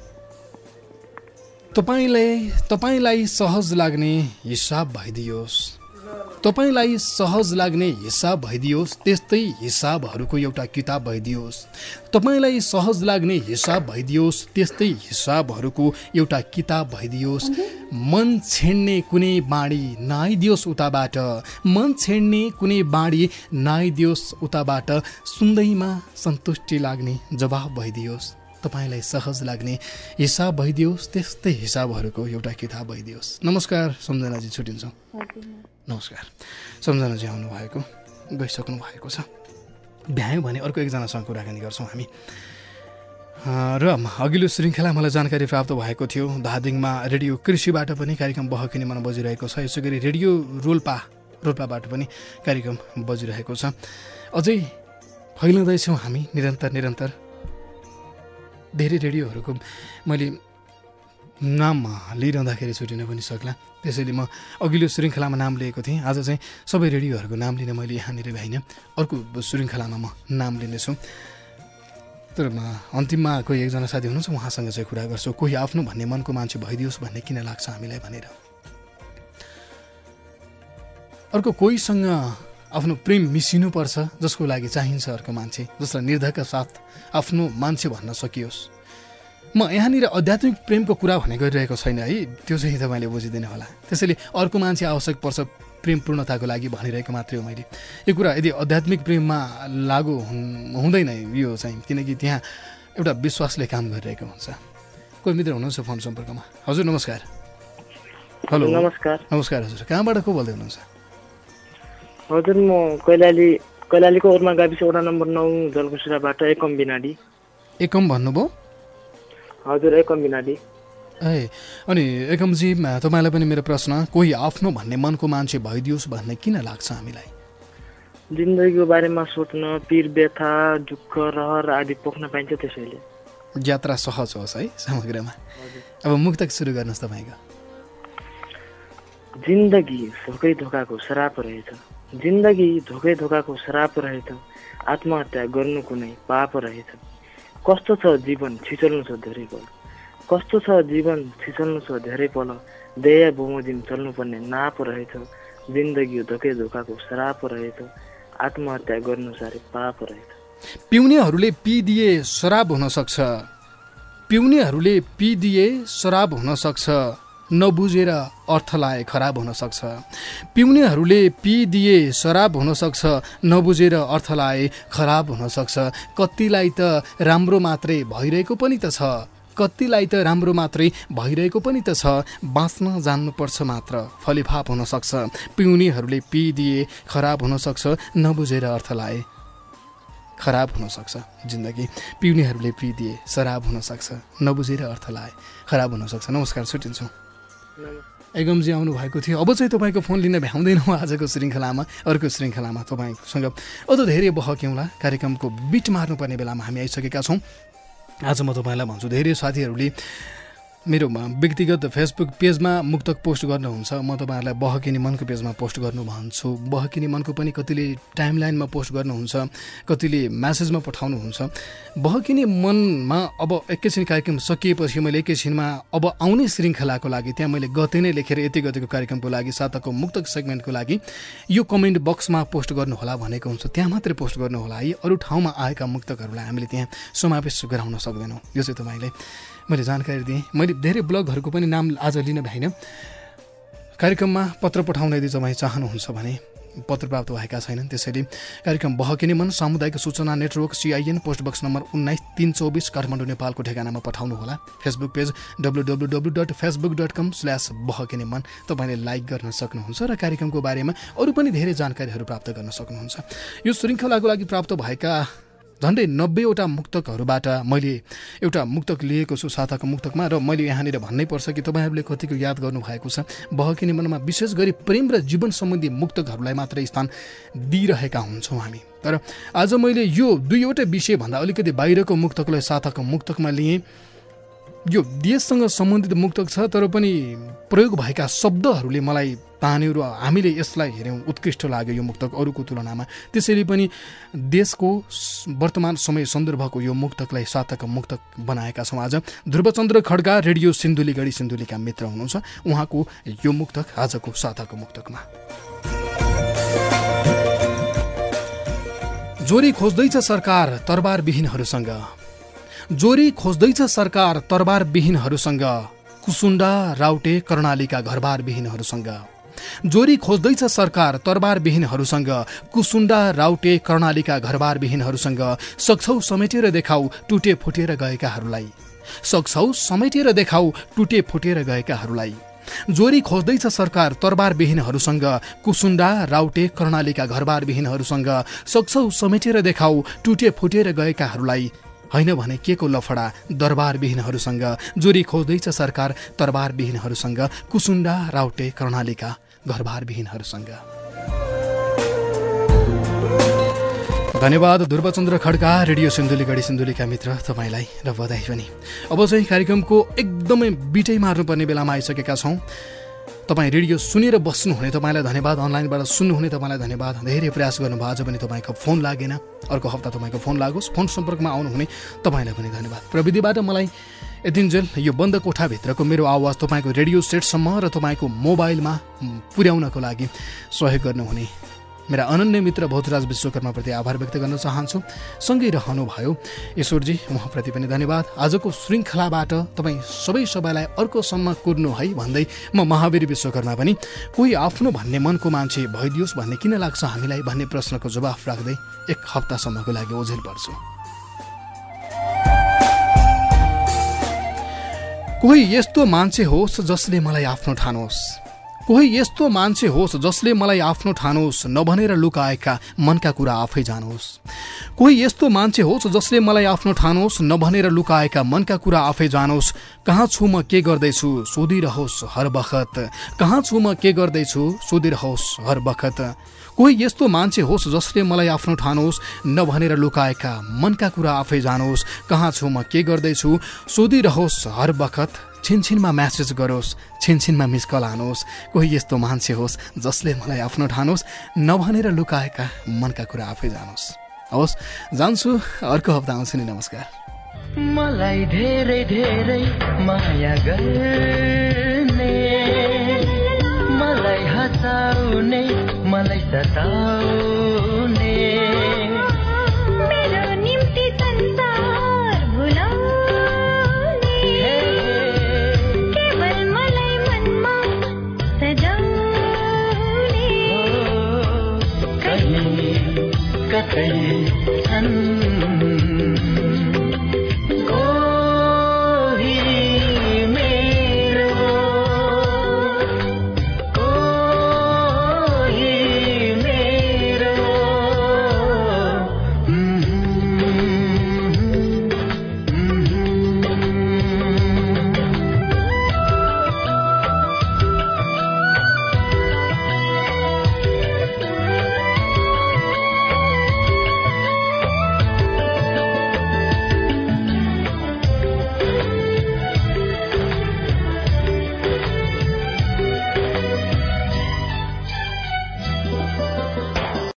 S9: तपाईँलाई सहज लाग्ने हिसाब भइदियोस्,
S2: तपाईँलाई सहज लाग्ने हिसाब भइदियोस् त्यस्तै हिसाबहरूको एउटा किताब भइदियोस् तपाईँलाई सहज लाग्ने हिसाब भइदियोस् त्यस्तै हिसाबहरूको एउटा किताब भइदियोस् मन छेड्ने कुनै बाणी नआइदियोस् उताबाट मन छेड्ने कुनै बाणी नआइदियोस् उताबाट सुन्दैमा सन्तुष्टि लाग्ने जवाफ भइदियोस् तपाईँलाई सहज लाग्ने हिसाब भइदियोस् त्यस्तै हिसाबहरूको एउटा किताब भइदियोस्। नमस्कार सम्झनाजी, छुट्टिन्छौँ। नमस्कार सम्झनाजी आउनुभएको गइसक्नु भएको छ। भ्यायो भने अर्को एकजनासँग कुराकानी गर्छौँ हामी। र अघिल्लो श्रृङ्खला मलाई जानकारी प्राप्त भएको थियो धादिङमा रेडियो कृषिबाट पनि कार्यक्रम बहकिने मन बजिरहेको छ। यसै गरी रेडियो रोल्पाबाट पनि कार्यक्रम बजिरहेको छ। अझै फैलाउँदैछौँ हामी निरन्तर धेरै रेडियोहरूको मैले नाम लिइरहँदाखेरि छुटिन पनि सक्ला। त्यसैले म अघिल्लो श्रृङ्खलामा नाम लिएको थिएँ। आज चाहिँ सबै रेडियोहरूको नाम लिन मैले यहाँनिर भ्याइनँ। अर्को श्रृङ्खलामा म नाम लिनेछु। तर अन्तिममा कोही एकजना साथी हुनुहुन्छ, उहाँसँग चाहिँ कुरा गर्छु। कोही आफ्नो भन्ने मनको मान्छे भइदियोस् भन्ने किन लाग्छ हामीलाई भनेर। अर्को कोहीसँग आफ्नो प्रेम मिसिनुपर्छ जसको लागि चाहिन्छ अर्को मान्छे, जसलाई निर्धयका साथ आफ्नो मान्छे भन्न सकियोस्। म यहाँनिर आध्यात्मिक प्रेमको कुरा भन्ने गरिरहेको छैन है, त्यो चाहिँ तपाईँले बुझिदिनु होला। त्यसैले अर्को मान्छे आवश्यक पर्छ प्रेम पूर्णताको लागि भनिरहेको मात्रै हो मैले। यो कुरा यदि आध्यात्मिक प्रेममा लागु हुँदैन यो चाहिँ, किनकि त्यहाँ एउटा विश्वासले काम गरिरहेको हुन्छ। कोही मित्र हुनुहुन्छ फोन सम्पर्कमा। हजुर नमस्कार। हेलो
S10: नमस्कार।
S2: नमस्कार हजुर, कहाँबाट को बोल्दै हुनुहुन्छ?
S10: हजुर म कैलालीको ओर्मा गाविस वडा नम्बर 9 जलकुसुराबाट एकम बिनाडी।
S2: एकम भन्नुभयो?
S10: हजुर एकम बिनाडी।
S2: ए अनि एकमजी तपाईँलाई पनि मेरो प्रश्न, कोही आफ्नो भन्ने मनको मान्छे भइदियोस् भन्ने किन लाग्छ हामीलाई?
S10: जिन्दगीको बारेमा सोच्न, पीर व्यथा दुःख रहर आदि पोख्न पाइन्छ, त्यसैले
S2: यात्रा सहज होस् है समग्रमा। अब मुक्तक सुरु गर्नुहोस् तपाईँको।
S10: जिन्दगी धोकै धोकाको श्राप रहेछ, जिन्दगी धोकै धोकाको श्राप रहेछ, आत्महत्या गर्नु कुनै पाप रहेछ। कस्तो छ जीवन छिचल्नु छ धेरै पल, कस्तो छ जीवन छिचल्नु छ धेरै पल, दया बमोजिम चल्नुपर्ने नाप रहेछ। जिन्दगी धोकै धोकाको श्राप रहेछ, आत्महत्या गर्नु साह्रै पाप रहेछ।
S2: पिउनेहरूले पिदिए शराब हुन सक्छ, पिउनेहरूले पिदिए शराब हुन सक्छ, नबुझेर अर्थ लाए खराब हुन सक्छ। पिउनेहरूले पिदिए शराब हुन सक्छ, नबुझेर अर्थ लाए खराब हुन सक्छ। कतिलाई त राम्रो मात्रै भइरहेको पनि त छ, कतिलाई त राम्रो मात्रै भइरहेको पनि त छ। बाँच्न जान्नुपर्छ मात्र फलिफाप हुन सक्छ। पिउनेहरूले पिदिए खराब हुन सक्छ, नबुझेर अर्थ लाए खराब हुन सक्छ जिन्दगी। पिउनेहरूले पिदिए शराब हुन सक्छ, नबुझेर अर्थ लाए खराब हुन सक्छ। नमस्कार, छुट्टिन्छौँ। एगमजी आउनु भएको थियो। अब चाहिँ तपाईँको फोन लिन भ्याउँदैनौँ आजको श्रृङ्खलामा। अर्को श्रृङ्खलामा तपाईँसँग अझ धेरै बहक्यौँला। कार्यक्रमको बिट मार्नुपर्ने बेलामा हामी आइसकेका छौँ। आज म तपाईँलाई भन्छु, धेरै साथीहरूले मेरो व्यक्तिगत फेसबुक पेजमा मुक्तक पोस्ट गर्नुहुन्छ, म तपाईँहरूलाई बहकिने मनको पेजमा पोस्ट गर्नु भन्छु। बहकिने मनको पनि कतिले टाइमलाइनमा पोस्ट गर्नुहुन्छ, कतिले म्यासेजमा पठाउनुहुन्छ। बहकिने मनमा अब एकैछिन कार्यक्रम सकिएपछि मैले एकैछिनमा अब आउने श्रृङ्खलाको लागि त्यहाँ मैले गते नै लेखेर यति गतिको कार्यक्रमको लागि साताको मुक्तक सेगमेन्टको लागि यो कमेन्ट बक्समा पोस्ट गर्नुहोला भनेको हुन्छ। त्यहाँ मात्रै पोस्ट गर्नुहोला है, अरू ठाउँमा आएका मुक्तकहरूलाई हामीले त्यहाँ समावेश गराउन सक्दैनौँ। यो चाहिँ तपाईँलाई मैले जानकारी दिएँ। मैले धेरै ब्लगहरूको पनि नाम आज लिन भ्याइनँ। कार्यक्रममा पत्र पठाउन यदि तपाईँ चाहनुहुन्छ भने पत्र प्राप्त भएका छैनन्। त्यसैले कार्यक्रम बहकिने मन सामुदायिक सूचना network CIN post box number 19324 Kathmandu नेपालको ठेगानामा पठाउनुहोला। फेसबुक पेज www.facebook.com/बहकिनेमन तपाईँले लाइक गर्न सक्नुहुन्छ र कार्यक्रमको बारेमा अरू पनि धेरै जानकारीहरू प्राप्त गर्न सक्नुहुन्छ। यो श्रृङ्खलाको लागि प्राप्त भएका झन्डै 90वटा मुक्तकहरूबाट मैले एउटा मुक्तक लिएको छु साताको मुक्तकमा, र मैले यहाँनिर भन्नै पर्छ कि तपाईँहरूले कतिको याद गर्नुभएको छ। बहकिने मनमा विशेष गरी प्रेम र जीवन सम्बन्धी मुक्तकहरूलाई मात्रै स्थान दिइरहेका हुन्छौँ हामी। तर आज मैले यो दुईवटा विषयभन्दा अलिकति बाहिरको मुक्तकलाई साताको मुक्तकमा लिएँ। यो देशसँग सम्बन्धित मुक्तक छ, तर पनि प्रयोग भएका शब्दहरूले मलाई तान्यो र हामीले यसलाई हेऱ्यौँ, उत्कृष्ट लाग्यो यो मुक्तक अरूको तुलनामा। त्यसैले पनि देशको वर्तमान समय सन्दर्भको यो मुक्तकलाई साताको मुक्तक बनाएका छौँ। आज ध्रुवचन्द्र खड्गा रेडियो सिन्धुलीगढी सिन्धुलीका मित्र हुनुहुन्छ, उहाँको यो मुक्तक आजको साताको मुक्तकमा। जोरी खोज्दैछ सरकार तरबारविहीनहरूसँग, जोरी खोज्दैछ सरकार तरबारविहीनहरूसँग, कुसुण्डा राउटे कर्णालीका घरबारविहीनहरूसँग, जोरी खोज्दैछ सरकार तरबारविहीनहरूसँग, कुसुण्डा राउटे कर्णालीका घरबारविहीनहरूसँग, सक्छौ समेटेर देखाऊ टुटे फुटेर गएकाहरूलाई, सक्छौ समेटेर देखाऊ टुटे फुटेर गएकाहरूलाई, जोरी खोज्दैछ सरकार तरबारविहीनहरूसँग, कुसुण्डा राउटे कर्णालीका घरबारविहीनहरूसँग, सक्छौ समेटेर देखाऊ टुटे फुटेर गएकाहरूलाई, होइन भने के को लफडा दरबारविहीनहरूसँग, जोरी खोज्दैछ सरकार तरबारविहीनहरूसँग, कुसुण्डा राउटे कर्णालीका घरबारविहीनहरूसँग। धन्यवाद ध्रुवचन्द्र खड्का, रेडियो सिन्धुलीगढी सिन्धुलीका मित्र तपाईँलाई र बधाई पनि। अब चाहिँ कार्यक्रमको एकदमै बिटै मार्नुपर्ने बेलामा आइसकेका छौँ। तपाईँ रेडियो सुनेर बस्नुहुने तपाईँलाई धन्यवाद, अनलाइनबाट सुन्नुहुने तपाईँलाई धन्यवाद। धेरै प्रयास गर्नुभयो, आज पनि तपाईँको फोन लागेन, अर्को हप्ता तपाईँको फोन लागोस्। फोन सम्पर्कमा आउनुहुने तपाईँलाई पनि धन्यवाद। प्रविधिबाट मलाई यतिन्जेल यो बन्द कोठाभित्रको मेरो आवाज तपाईँको रेडियो सेटसम्म र तपाईँको मोबाइलमा पुर्याउनको लागि सहयोग गर्नुहुने मेरा अनन्य मित्र भोजराज विश्वकर्माप्रति आभार व्यक्त गर्न चाहन्छु। सँगै रहनुभयो ईश्वरजी, उहाँप्रति पनि धन्यवाद। आजको श्रृङ्खलाबाट तपाईँ सबैलाई अर्कोसम्म कुर्नु है भन्दै म महावीर विश्वकर्मा पनि कोही आफ्नो भन्ने मनको मान्छे भइदियोस् भन्ने किन लाग्छ हामीलाई भन्ने प्रश्नको जवाफ राख्दै एक हप्तासम्मको लागि ओझेल पर्छु। कोही यस्तो मान्छे होस् जसले मलाई आफ्नो ठानोस्, कोही यस्तो मान्छे होस् जसले मलाई आफ्नो ठानोस्, नभनेर लुकाएका मनका कुरा आफै जानोस्। कोही यस्तो मान्छे होस् जसले मलाई आफ्नो ठानोस्, नभनेर लुकाएका मनका कुरा आफै जानोस्। कहाँ छु म के गर्दैछु सोधिरहोस् हर बखत, कहाँ छु म के गर्दैछु सोधिरहोस् हर बखत। कोही यस्तो मान्छे होस् जसले मलाई आफ्नो ठानोस्, नभनेर लुकाएका मनका कुरा आफै जानोस्। कहाँ छु म के गर्दैछु सोधिरहोस् हर बखत, छिनछिनमा म्यासेज गरोस्, छिनछिनमा मिस कल हानोस्। कोही यस्तो मान्छे होस् जसले मलाई आफ्नो ठानोस्, नभनेर लुकाएका मनका कुरा आफै जानोस्। हवस्, जान्छु, अर्को हप्ता आउँछु नि। नमस्कार।
S11: मलाई धेरै धेरै माया गर्ने, मलाई हँसाउने, मलाई सताउने,
S12: मेरो निम्ति संसार भुलाउने, केवल मलाई मनमा सजाउने,
S11: कहीं कतै छन्